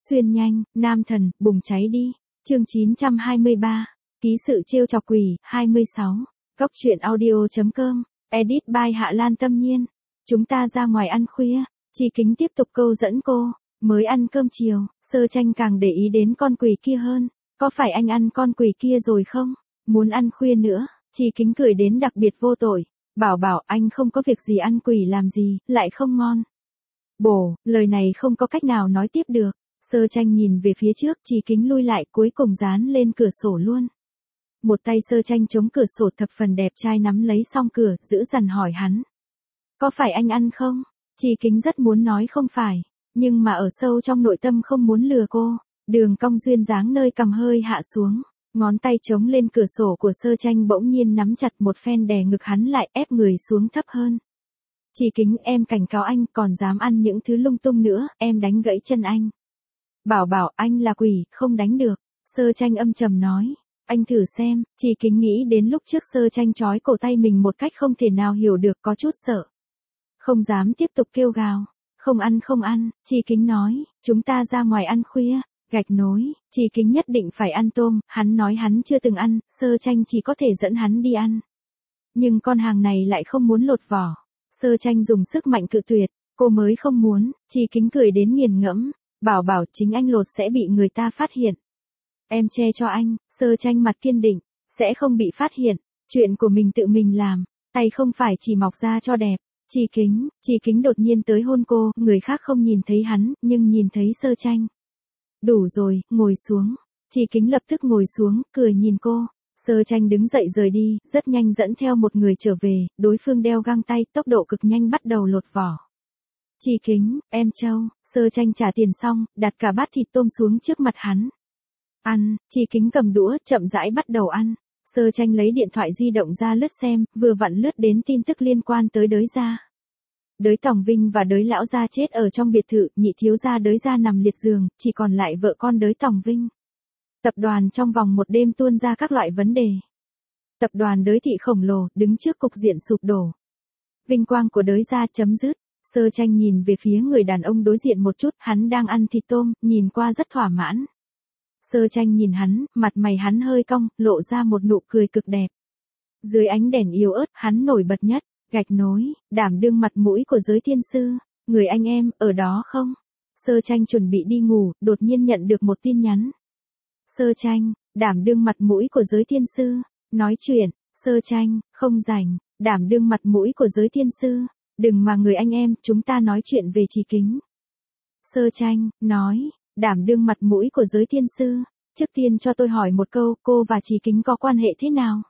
Xuyên nhanh, nam thần, bùng cháy đi. Chương 923. Ký sự trêu chọc quỷ, 26. Cốc truyện audio.com. Edit by Hạ Lan Tâm Nhiên. Chúng ta ra ngoài ăn khuya. Chi Kính tiếp tục câu dẫn cô. Mới ăn cơm chiều, Sơ Tranh càng để ý đến con quỷ kia hơn. Có phải anh ăn con quỷ kia rồi không? Muốn ăn khuya nữa. Chi Kính cười đến đặc biệt vô tội. Bảo anh không có việc gì ăn quỷ làm gì, lại không ngon. Bổ, lời này không có cách nào nói tiếp được. Sơ Tranh nhìn về phía trước, Chi Kính lui lại cuối cùng dán lên cửa sổ luôn. Một tay Sơ Tranh chống cửa sổ thập phần đẹp trai nắm lấy song cửa, giữ dằn hỏi hắn. Có phải anh ăn không? Chi Kính rất muốn nói không phải, nhưng mà ở sâu trong nội tâm không muốn lừa cô. Đường cong duyên dáng nơi cằm hơi hạ xuống, ngón tay chống lên cửa sổ của Sơ Tranh bỗng nhiên nắm chặt một phen đè ngực hắn lại ép người xuống thấp hơn. Chi Kính, em cảnh cáo anh còn dám ăn những thứ lung tung nữa, em đánh gãy chân anh. Bảo anh là quỷ, không đánh được. Sơ Tranh âm trầm nói. Anh thử xem. Chi Kính nghĩ đến lúc trước Sơ Tranh trói cổ tay mình một cách không thể nào hiểu được, có chút sợ. Không dám tiếp tục kêu gào. Không ăn. Chi Kính nói, chúng ta ra ngoài ăn khuya. Gạch nối, Chi Kính nhất định phải ăn tôm, hắn nói hắn chưa từng ăn, Sơ Tranh chỉ có thể dẫn hắn đi ăn. Nhưng con hàng này lại không muốn lột vỏ. Sơ Tranh dùng sức mạnh cự tuyệt, cô mới không muốn. Chi Kính cười đến nghiền ngẫm. Bảo chính anh lột sẽ bị người ta phát hiện. Em che cho anh. Sơ Tranh mặt kiên định, sẽ không bị phát hiện, chuyện của mình tự mình làm, tay không phải chỉ mọc ra cho đẹp. Chi Kính đột nhiên tới hôn cô, người khác không nhìn thấy hắn, nhưng nhìn thấy Sơ Tranh. Đủ rồi, ngồi xuống. Chi Kính lập tức ngồi xuống, cười nhìn cô. Sơ Tranh đứng dậy rời đi, rất nhanh dẫn theo một người trở về, đối phương đeo găng tay, tốc độ cực nhanh bắt đầu lột vỏ. Chi Kính, em Châu. Sơ Tranh trả tiền xong, đặt cả bát thịt tôm xuống trước mặt hắn. Ăn. Chi Kính cầm đũa, chậm rãi bắt đầu ăn. Sơ Tranh lấy điện thoại di động ra lướt xem, vừa vặn lướt đến tin tức liên quan tới Đới gia. Đới Tòng Vinh và Đới lão gia chết ở trong biệt thự, nhị thiếu gia Đới gia nằm liệt giường, chỉ còn lại vợ con Đới Tòng Vinh. Tập đoàn trong vòng một đêm tuôn ra các loại vấn đề. Tập đoàn Đới thị khổng lồ, đứng trước cục diện sụp đổ. Vinh quang của Đới gia chấm dứt. Sơ Tranh nhìn về phía người đàn ông đối diện một chút, hắn đang ăn thịt tôm, nhìn qua rất thỏa mãn. Sơ Tranh nhìn hắn, mặt mày hắn hơi cong, lộ ra một nụ cười cực đẹp. Dưới ánh đèn yếu ớt, hắn nổi bật nhất. Gạch nối, đảm đương mặt mũi của giới thiên sư. Người anh em, ở đó không? Sơ Tranh chuẩn bị đi ngủ, đột nhiên nhận được một tin nhắn. Sơ Tranh, đảm đương mặt mũi của giới thiên sư. Nói chuyện. Sơ Tranh, không rảnh, đảm đương mặt mũi của giới thiên sư. Đừng mà người anh em, chúng ta nói chuyện về Chi Kính. Sơ Tranh, nói, đảm đương mặt mũi của giới thiên sư. Trước tiên cho tôi hỏi một câu, cô và Chi Kính có quan hệ thế nào?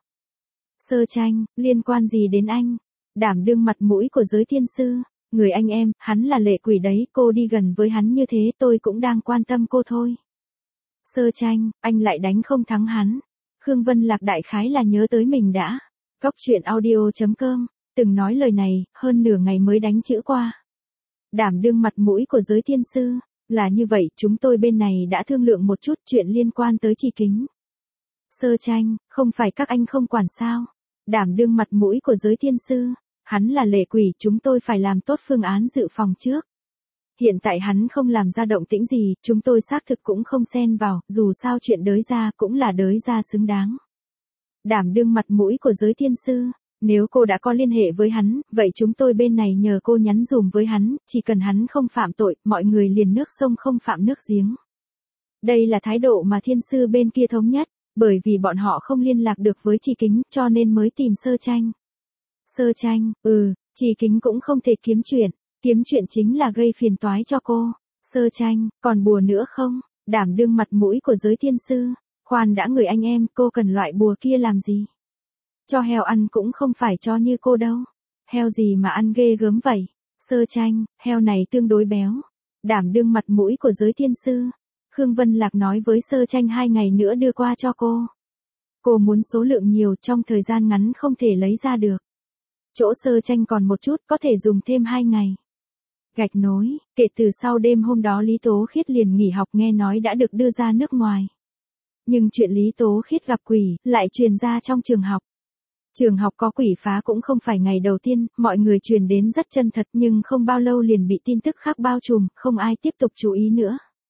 Sơ Tranh, liên quan gì đến anh? Đảm đương mặt mũi của giới thiên sư. Người anh em, hắn là lệ quỷ đấy, cô đi gần với hắn như thế tôi cũng đang quan tâm cô thôi. Sơ Tranh, anh lại đánh không thắng hắn. Khương Vân Lạc đại khái là nhớ tới mình đã. Cốc truyện audio.com. Từng nói lời này, hơn nửa ngày mới đánh chữ qua. Đảm đương mặt mũi của giới thiên sư. Là như vậy, chúng tôi bên này đã thương lượng một chút chuyện liên quan tới Chi Kính. Sơ Tranh, không phải các anh không quản sao? Đảm đương mặt mũi của giới thiên sư. Hắn là lệ quỷ, chúng tôi phải làm tốt phương án dự phòng trước. Hiện tại hắn không làm ra động tĩnh gì, chúng tôi xác thực cũng không xen vào, dù sao chuyện Đới gia cũng là Đới gia xứng đáng. Đảm đương mặt mũi của giới thiên sư. Nếu cô đã có liên hệ với hắn, vậy chúng tôi bên này nhờ cô nhắn dùm với hắn, chỉ cần hắn không phạm tội, mọi người liền nước sông không phạm nước giếng. Đây là thái độ mà thiên sư bên kia thống nhất, bởi vì bọn họ không liên lạc được với Chi Kính, cho nên mới tìm Sơ Tranh. Sơ Tranh, Chi Kính cũng không thể kiếm chuyện chính là gây phiền toái cho cô. Sơ Tranh, còn bùa nữa không? Đảm đương mặt mũi của giới thiên sư. Khoan đã người anh em, cô cần loại bùa kia làm gì? Cho heo ăn cũng không phải cho như cô đâu. Heo gì mà ăn ghê gớm vậy? Sơ Tranh, heo này tương đối béo. Đảm đương mặt mũi của giới thiên sư. Khương Vân Lạc nói với Sơ Tranh 2 ngày nữa đưa qua cho cô. Cô muốn số lượng nhiều, trong thời gian ngắn không thể lấy ra được. Chỗ Sơ Tranh còn một chút, có thể dùng thêm 2 ngày. Gạch nối, kể từ sau đêm hôm đó Lý Tố Khiết liền nghỉ học, nghe nói đã được đưa ra nước ngoài. Nhưng chuyện Lý Tố Khiết gặp quỷ, lại truyền ra trong trường học. Trường học có quỷ phá cũng không phải ngày đầu tiên, mọi người truyền đến rất chân thật nhưng không bao lâu liền bị tin tức khác bao trùm, không ai tiếp tục chú ý nữa.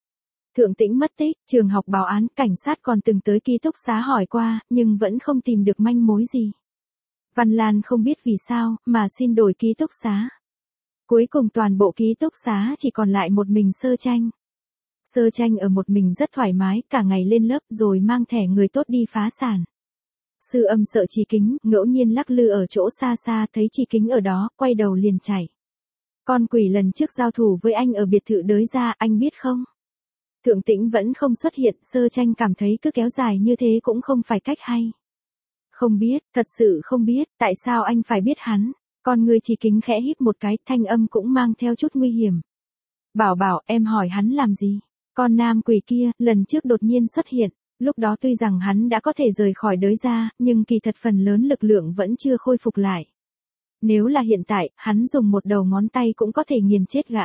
Thượng Tĩnh mất tích, trường học báo án, cảnh sát còn từng tới ký túc xá hỏi qua, nhưng vẫn không tìm được manh mối gì. Văn Lan không biết vì sao, mà xin đổi ký túc xá. Cuối cùng toàn bộ ký túc xá chỉ còn lại một mình Sơ Tranh. Sơ Tranh ở một mình rất thoải mái, cả ngày lên lớp rồi mang thẻ người tốt đi phá sản. Sư Âm sợ Chí Kính, ngẫu nhiên lắc lư ở chỗ xa xa thấy Chí Kính ở đó, quay đầu liền chạy. Con quỷ lần trước giao thủ với anh ở biệt thự đới ra, anh biết không? Thượng Tĩnh vẫn không xuất hiện, Sơ Tranh cảm thấy cứ kéo dài như thế cũng không phải cách hay. Không biết, thật sự không biết, tại sao anh phải biết hắn? Con người Chí Kính khẽ híp một cái, thanh âm cũng mang theo chút nguy hiểm. Bảo Bảo, em hỏi hắn làm gì? Con nam quỷ kia, lần trước đột nhiên xuất hiện, lúc đó tuy rằng hắn đã có thể rời khỏi đới ra, nhưng kỳ thật phần lớn lực lượng vẫn chưa khôi phục lại. Nếu là hiện tại, hắn dùng một đầu ngón tay cũng có thể nghiền chết gã.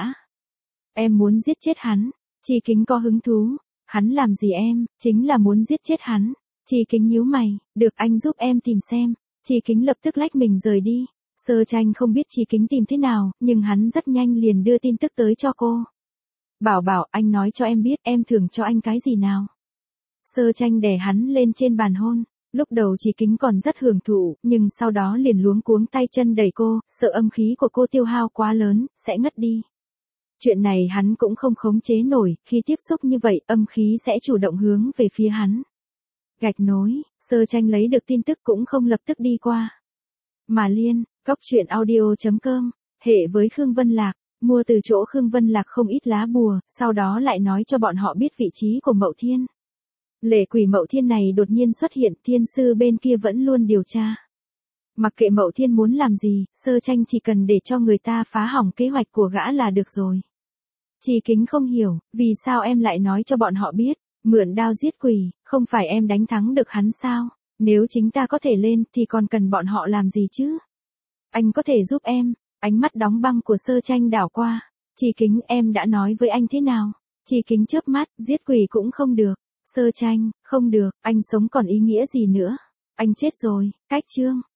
Em muốn giết chết hắn. Chí Kính có hứng thú. Hắn làm gì em, chính là muốn giết chết hắn. Chí Kính nhíu mày, được anh giúp em tìm xem. Chí Kính lập tức lách mình rời đi. Sơ Tranh không biết Chí Kính tìm thế nào, nhưng hắn rất nhanh liền đưa tin tức tới cho cô. Bảo Bảo, anh nói cho em biết em thưởng cho anh cái gì nào. Sơ Tranh đè hắn lên trên bàn hôn. Lúc đầu Chí Kính còn rất hưởng thụ, nhưng sau đó liền luống cuống tay chân đẩy cô, sợ âm khí của cô tiêu hao quá lớn, sẽ ngất đi. Chuyện này hắn cũng không khống chế nổi, khi tiếp xúc như vậy, âm khí sẽ chủ động hướng về phía hắn. Gạch nối, Sơ Tranh lấy được tin tức cũng không lập tức đi qua. Mà Liên, góc truyện audio.com, hệ với Khương Vân Lạc, mua từ chỗ Khương Vân Lạc không ít lá bùa, sau đó lại nói cho bọn họ biết vị trí của Mậu Thiên. Lệ quỷ Mậu Thiên này đột nhiên xuất hiện, thiên sư bên kia vẫn luôn điều tra. Mặc kệ Mậu Thiên muốn làm gì, Sơ Tranh chỉ cần để cho người ta phá hỏng kế hoạch của gã là được rồi. Chí Kính không hiểu, vì sao em lại nói cho bọn họ biết, mượn đao giết quỷ, không phải em đánh thắng được hắn sao? Nếu chính ta có thể lên thì còn cần bọn họ làm gì chứ? Anh có thể giúp em. Ánh mắt đóng băng của Sơ Tranh đảo qua. Chí Kính, em đã nói với anh thế nào? Chí Kính chớp mắt, giết quỷ cũng không được. Sơ Tranh, không được, anh sống còn ý nghĩa gì nữa? Anh chết rồi, cách chương.